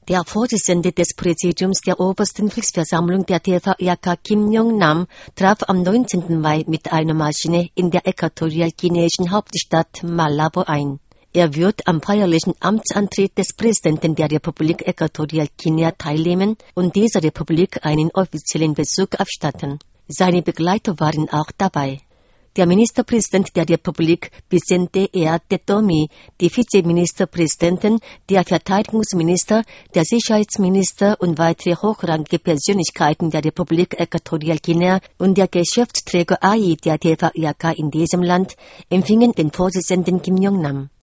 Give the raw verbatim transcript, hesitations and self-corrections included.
Der Vorsitzende des Präsidiums der Obersten Volksversammlung der T V I K, Kim Yong-nam, traf am neunzehnten Mai mit einer Maschine in der äquatorialguineischen Hauptstadt Malabo ein. Er wird am feierlichen Amtsantritt des Präsidenten der Republik Äquatorialguinea teilnehmen und dieser Republik einen offiziellen Besuch abstatten. Seine Begleiter waren auch dabei. Der Ministerpräsident der Republik, Vicente Eate Tomi, die Vizeministerpräsidenten, der Verteidigungsminister, der Sicherheitsminister und weitere hochrangige Persönlichkeiten der Republik Äquatorialguinea und der Geschäftsträger A I der T V I K in diesem Land empfingen den Vorsitzenden Kim Yong-nam.